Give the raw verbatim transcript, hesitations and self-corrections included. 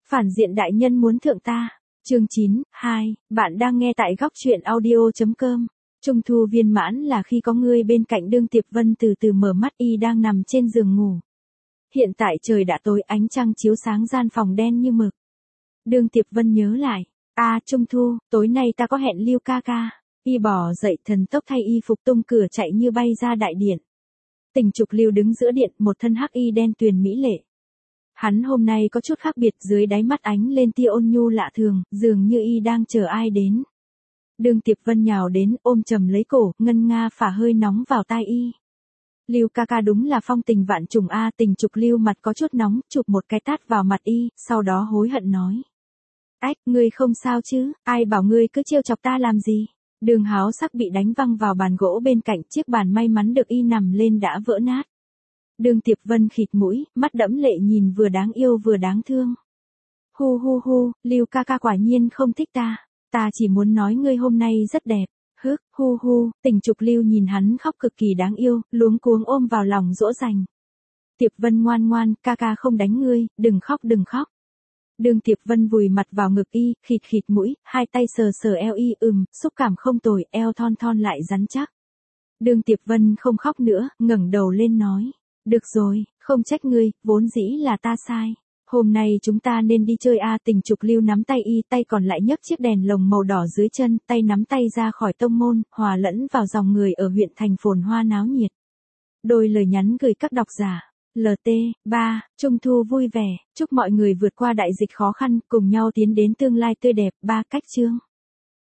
Phản diện đại nhân muốn thượng ta. Chương chín, hai, bạn đang nghe tại góc truyện audio chấm com. Trung thu viên mãn là khi có ngươi bên cạnh. Đương Tiệp Vân từ từ mở mắt, y đang nằm trên giường ngủ. Hiện tại trời đã tối, ánh trăng chiếu sáng gian phòng đen như mực. Đương Tiệp Vân nhớ lại, a à, Trung thu, tối nay ta có hẹn Lưu ca ca. Y bỏ dậy thần tốc thay y phục tung cửa chạy như bay ra đại điện. Tình Trục Lưu đứng giữa điện, một thân hắc y đen tuyền mỹ lệ. Hắn hôm nay có chút khác biệt, dưới đáy mắt ánh lên tia ôn nhu lạ thường, dường như y đang chờ ai đến. Đương Tiệp Vân nhào đến, ôm chầm lấy cổ, ngân nga phả hơi nóng vào tai y. Lưu ca ca đúng là phong tình vạn trùng a. Tình Trục Lưu mặt có chút nóng, chụp một cái tát vào mặt y, sau đó hối hận nói. Ách, ngươi không sao chứ, ai bảo ngươi cứ trêu chọc ta làm gì. Đường Háo Sắc bị đánh văng vào bàn gỗ bên cạnh, chiếc bàn may mắn được y nằm lên đã vỡ nát. Đương Tiệp Vân khịt mũi, mắt đẫm lệ nhìn vừa đáng yêu vừa đáng thương. Hu hu hu, Lưu ca ca quả nhiên không thích ta. Ta chỉ muốn nói ngươi hôm nay rất đẹp. Hức, hu hu, Tình Trục Lưu nhìn hắn khóc cực kỳ đáng yêu, luống cuống ôm vào lòng dỗ dành. Tiệp Vân ngoan ngoan, ca ca không đánh ngươi, đừng khóc đừng khóc. Đương Tiệp Vân vùi mặt vào ngực y, khịt khịt mũi, hai tay sờ sờ eo y, ừm, xúc cảm không tồi, eo thon thon lại rắn chắc. Đương Tiệp Vân không khóc nữa, ngẩng đầu lên nói. Được rồi, không trách ngươi, vốn dĩ là ta sai. Hôm nay chúng ta nên đi chơi a. Tình Trục Lưu nắm tay y, tay còn lại nhấc chiếc đèn lồng màu đỏ dưới chân, tay nắm tay ra khỏi tông môn, hòa lẫn vào dòng người ở huyện thành phồn hoa náo nhiệt. Đôi lời nhắn gửi các độc giả. lờ tê, ba, Trung thu vui vẻ, chúc mọi người vượt qua đại dịch khó khăn, cùng nhau tiến đến tương lai tươi đẹp. Ba cách chương.